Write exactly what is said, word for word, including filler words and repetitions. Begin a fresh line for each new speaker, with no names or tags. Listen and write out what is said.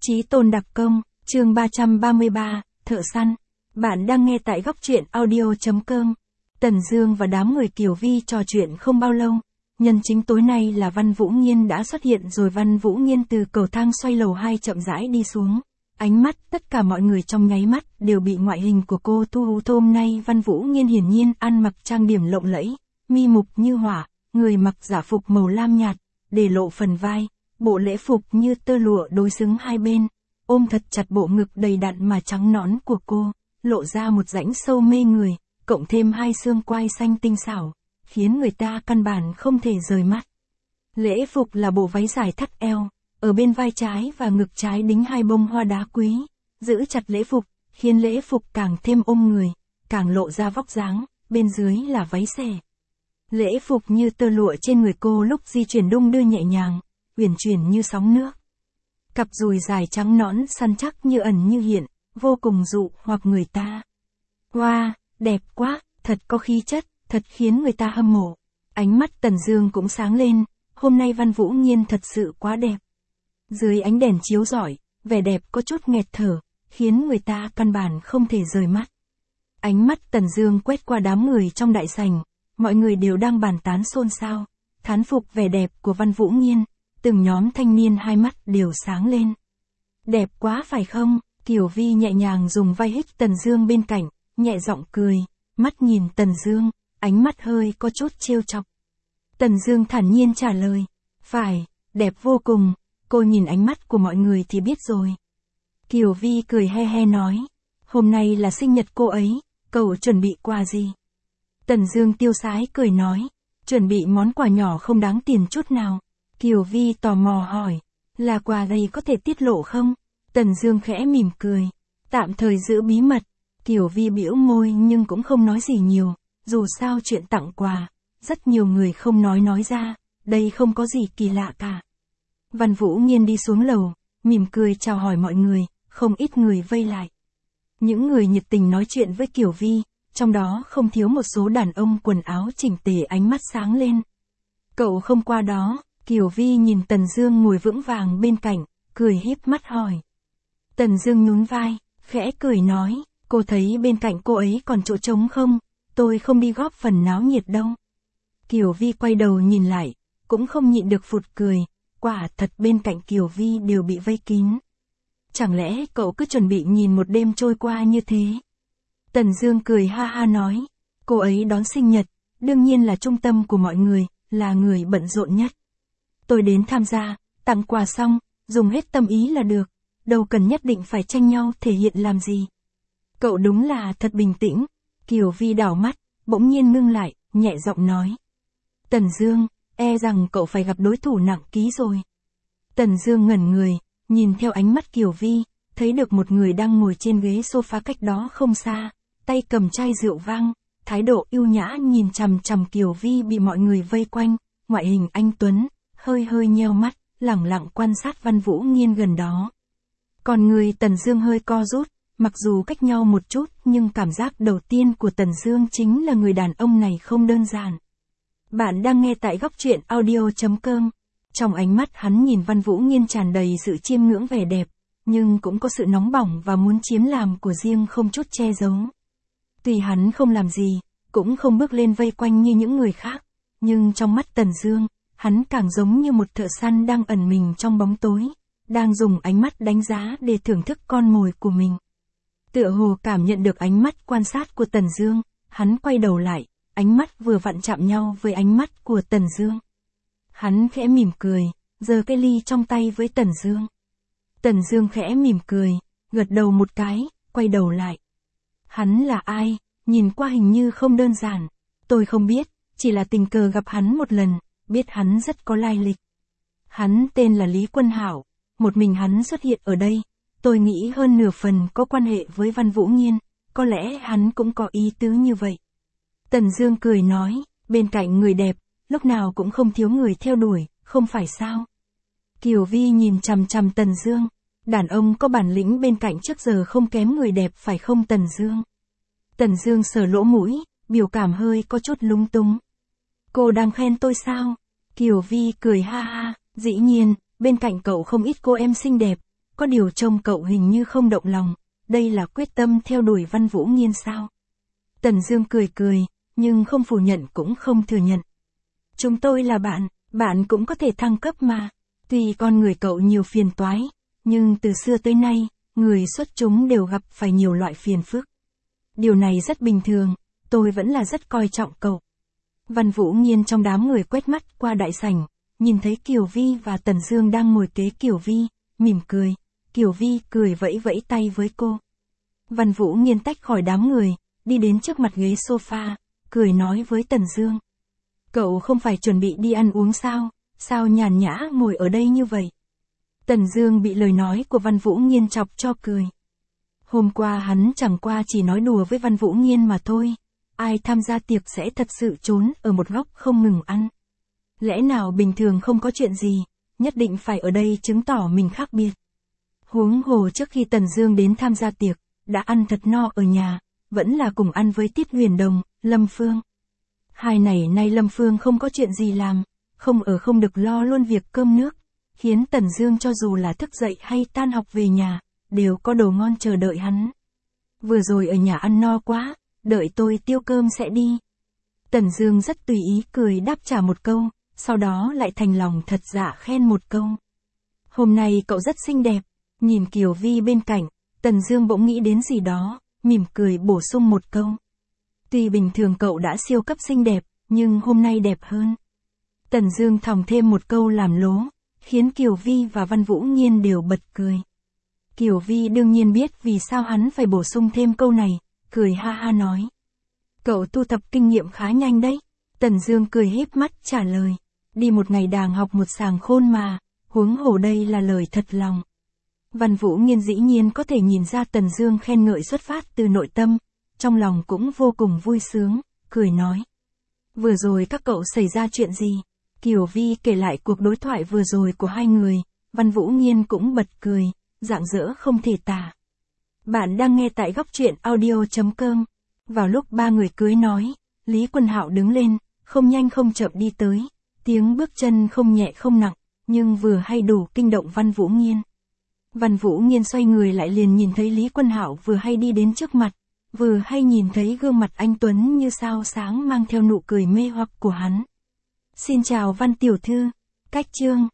Chí tôn đặc công, chương ba trăm ba mươi ba, thợ săn. Bạn đang nghe tại góc truyện audio.com. Tần Dương và đám người Kiều Vi trò chuyện không bao lâu. Nhân chính tối nay là Văn Vũ Nghiên đã xuất hiện rồi. Văn Vũ Nghiên từ cầu thang xoay lầu hai chậm rãi đi xuống. Ánh mắt tất cả mọi người trong nháy mắt đều bị ngoại hình của cô thu hút. Hôm nay Văn Vũ Nghiên hiển nhiên ăn mặc trang điểm lộng lẫy, mi mục như hỏa, người mặc giả phục màu lam nhạt, để lộ phần vai. Bộ lễ phục như tơ lụa đối xứng hai bên, ôm thật chặt bộ ngực đầy đặn mà trắng nõn của cô, lộ ra một rãnh sâu mê người, cộng thêm hai xương quai xanh tinh xảo, khiến người ta căn bản không thể rời mắt. Lễ phục là bộ váy dài thắt eo, ở bên vai trái và ngực trái đính hai bông hoa đá quý, giữ chặt lễ phục, khiến lễ phục càng thêm ôm người, càng lộ ra vóc dáng, bên dưới là váy xẻ. Lễ phục như tơ lụa trên người cô lúc di chuyển đung đưa nhẹ nhàng, uyển chuyển như sóng nước. Cặp đùi dài trắng nõn săn chắc như ẩn như hiện, vô cùng dụ hoặc người ta. Wow, đẹp quá, thật có khí chất, thật khiến người ta hâm mộ. Ánh mắt Tần Dương cũng sáng lên, hôm nay Văn Vũ Nghiên thật sự quá đẹp. Dưới ánh đèn chiếu rọi, vẻ đẹp có chút nghẹt thở, khiến người ta căn bản không thể rời mắt. Ánh mắt Tần Dương quét qua đám người trong đại sảnh, mọi người đều đang bàn tán xôn xao, thán phục vẻ đẹp của Văn Vũ Nghiên. Từng nhóm thanh niên hai mắt đều sáng lên. Đẹp quá phải không? Kiều Vi nhẹ nhàng dùng vai hít Tần Dương bên cạnh, nhẹ giọng cười, mắt nhìn Tần Dương, ánh mắt hơi có chút trêu chọc. Tần Dương thản nhiên trả lời, phải, đẹp vô cùng, cô nhìn ánh mắt của mọi người thì biết rồi. Kiều Vi cười he he nói, hôm nay là sinh nhật cô ấy, cậu chuẩn bị quà gì? Tần Dương tiêu sái cười nói, chuẩn bị món quà nhỏ không đáng tiền chút nào. Kiều Vi tò mò hỏi, là quà gì có thể tiết lộ không? Tần Dương khẽ mỉm cười, tạm thời giữ bí mật. Kiều Vi bĩu môi nhưng cũng không nói gì nhiều, dù sao chuyện tặng quà, rất nhiều người không nói nói ra, đây không có gì kỳ lạ cả. Văn Vũ Nghiên đi xuống lầu, mỉm cười chào hỏi mọi người, không ít người vây lại. Những người nhiệt tình nói chuyện với Kiều Vi, trong đó không thiếu một số đàn ông quần áo chỉnh tề ánh mắt sáng lên. Cậu không qua đó? Kiều Vi nhìn Tần Dương ngồi vững vàng bên cạnh, cười híp mắt hỏi. Tần Dương nhún vai, khẽ cười nói, cô thấy bên cạnh cô ấy còn chỗ trống không? Tôi không đi góp phần náo nhiệt đâu. Kiều Vi quay đầu nhìn lại, cũng không nhịn được phụt cười, quả thật bên cạnh Kiều Vi đều bị vây kín. Chẳng lẽ cậu cứ chuẩn bị nhìn một đêm trôi qua như thế? Tần Dương cười ha ha nói, cô ấy đón sinh nhật, đương nhiên là trung tâm của mọi người, là người bận rộn nhất. Tôi đến tham gia, tặng quà xong, dùng hết tâm ý là được, đâu cần nhất định phải tranh nhau thể hiện làm gì. Cậu đúng là thật bình tĩnh. Kiều Vi đảo mắt, bỗng nhiên ngưng lại, nhẹ giọng nói. Tần Dương, e rằng cậu phải gặp đối thủ nặng ký rồi. Tần Dương ngẩn người, nhìn theo ánh mắt Kiều Vi, thấy được một người đang ngồi trên ghế sofa cách đó không xa, tay cầm chai rượu vang, thái độ yêu nhã nhìn chằm chằm Kiều Vi bị mọi người vây quanh, ngoại hình anh tuấn, hơi hơi nheo mắt, lẳng lặng quan sát Văn Vũ Nghiên gần đó. Còn người Tần Dương hơi co rút, mặc dù cách nhau một chút nhưng cảm giác đầu tiên của Tần Dương chính là người đàn ông này không đơn giản. Bạn đang nghe tại góc truyện audio.com. Trong ánh mắt hắn nhìn Văn Vũ Nghiên tràn đầy sự chiêm ngưỡng vẻ đẹp, nhưng cũng có sự nóng bỏng và muốn chiếm làm của riêng không chút che giấu. Tuy hắn không làm gì, cũng không bước lên vây quanh như những người khác, nhưng trong mắt Tần Dương, hắn càng giống như một thợ săn đang ẩn mình trong bóng tối, đang dùng ánh mắt đánh giá để thưởng thức con mồi của mình. Tựa hồ cảm nhận được ánh mắt quan sát của Tần Dương, hắn quay đầu lại, ánh mắt vừa vặn chạm nhau với ánh mắt của Tần Dương. Hắn khẽ mỉm cười, giơ cái ly trong tay với Tần Dương. Tần Dương khẽ mỉm cười, gật đầu một cái, quay đầu lại. Hắn là ai? Nhìn qua hình như không đơn giản. Tôi không biết, chỉ là tình cờ gặp hắn một lần, biết hắn rất có lai lịch. Hắn tên là Lý Quân Hảo, một mình hắn xuất hiện ở đây, tôi nghĩ hơn nửa phần có quan hệ với Văn Vũ Nghiên, có lẽ hắn cũng có ý tứ như vậy. Tần Dương cười nói, bên cạnh người đẹp, lúc nào cũng không thiếu người theo đuổi, không phải sao? Kiều Vi nhìn chằm chằm Tần Dương, đàn ông có bản lĩnh bên cạnh trước giờ không kém người đẹp phải không Tần Dương? Tần Dương sờ lỗ mũi, biểu cảm hơi có chút lúng túng. Cô đang khen tôi sao? Kiều Vi cười ha ha, dĩ nhiên, bên cạnh cậu không ít cô em xinh đẹp, có điều trông cậu hình như không động lòng, đây là quyết tâm theo đuổi Văn Vũ Nghiên sao? Tần Dương cười cười, nhưng không phủ nhận cũng không thừa nhận. Chúng tôi là bạn, bạn cũng có thể thăng cấp mà. Tuy con người cậu nhiều phiền toái, nhưng từ xưa tới nay, người xuất chúng đều gặp phải nhiều loại phiền phức. Điều này rất bình thường, tôi vẫn là rất coi trọng cậu. Văn Vũ Nghiên trong đám người quét mắt qua đại sảnh, nhìn thấy Kiều Vi và Tần Dương đang ngồi kế Kiều Vi, mỉm cười. Kiều Vi cười vẫy vẫy tay với cô. Văn Vũ Nghiên tách khỏi đám người, đi đến trước mặt ghế sofa, cười nói với Tần Dương. Cậu không phải chuẩn bị đi ăn uống sao, sao nhàn nhã ngồi ở đây như vậy? Tần Dương bị lời nói của Văn Vũ Nghiên chọc cho cười. Hôm qua hắn chẳng qua chỉ nói đùa với Văn Vũ Nghiên mà thôi, ai tham gia tiệc sẽ thật sự trốn ở một góc không ngừng ăn. Lẽ nào bình thường không có chuyện gì, nhất định phải ở đây chứng tỏ mình khác biệt. Huống hồ trước khi Tần Dương đến tham gia tiệc, đã ăn thật no ở nhà, vẫn là cùng ăn với Tiết Huyền Đồng, Lâm Phương. Hai này nay Lâm Phương không có chuyện gì làm, không ở không được lo luôn việc cơm nước, khiến Tần Dương cho dù là thức dậy hay tan học về nhà, đều có đồ ngon chờ đợi hắn. Vừa rồi ở nhà ăn no quá, đợi tôi tiêu cơm sẽ đi. Tần Dương rất tùy ý cười đáp trả một câu, sau đó lại thành lòng thật dạ khen một câu. Hôm nay cậu rất xinh đẹp. Nhìn Kiều Vi bên cạnh, Tần Dương bỗng nghĩ đến gì đó, mỉm cười bổ sung một câu. Tuy bình thường cậu đã siêu cấp xinh đẹp, nhưng hôm nay đẹp hơn. Tần Dương thòng thêm một câu làm lố, khiến Kiều Vi và Văn Vũ Nghiên đều bật cười. Kiều Vi đương nhiên biết vì sao hắn phải bổ sung thêm câu này, cười ha ha nói. Cậu tu tập kinh nghiệm khá nhanh đấy. Tần Dương cười híp mắt trả lời. Đi một ngày đàng học một sàng khôn mà, huống hồ đây là lời thật lòng. Văn Vũ Nghiên dĩ nhiên có thể nhìn ra Tần Dương khen ngợi xuất phát từ nội tâm, trong lòng cũng vô cùng vui sướng, cười nói. Vừa rồi các cậu xảy ra chuyện gì? Kiều Vi kể lại cuộc đối thoại vừa rồi của hai người, Văn Vũ Nghiên cũng bật cười, rạng rỡ không thể tả. Bạn đang nghe tại góc truyện audio chấm com. Vào lúc ba người cưới nói, Lý Quân Hạo đứng lên, không nhanh không chậm đi tới, tiếng bước chân không nhẹ không nặng, nhưng vừa hay đủ kinh động Văn Vũ Nghiên. Văn Vũ Nghiên xoay người lại liền nhìn thấy Lý Quân Hạo vừa hay đi đến trước mặt, vừa hay nhìn thấy gương mặt anh tuấn như sao sáng mang theo nụ cười mê hoặc của hắn. Xin chào Văn tiểu thư, cách chương.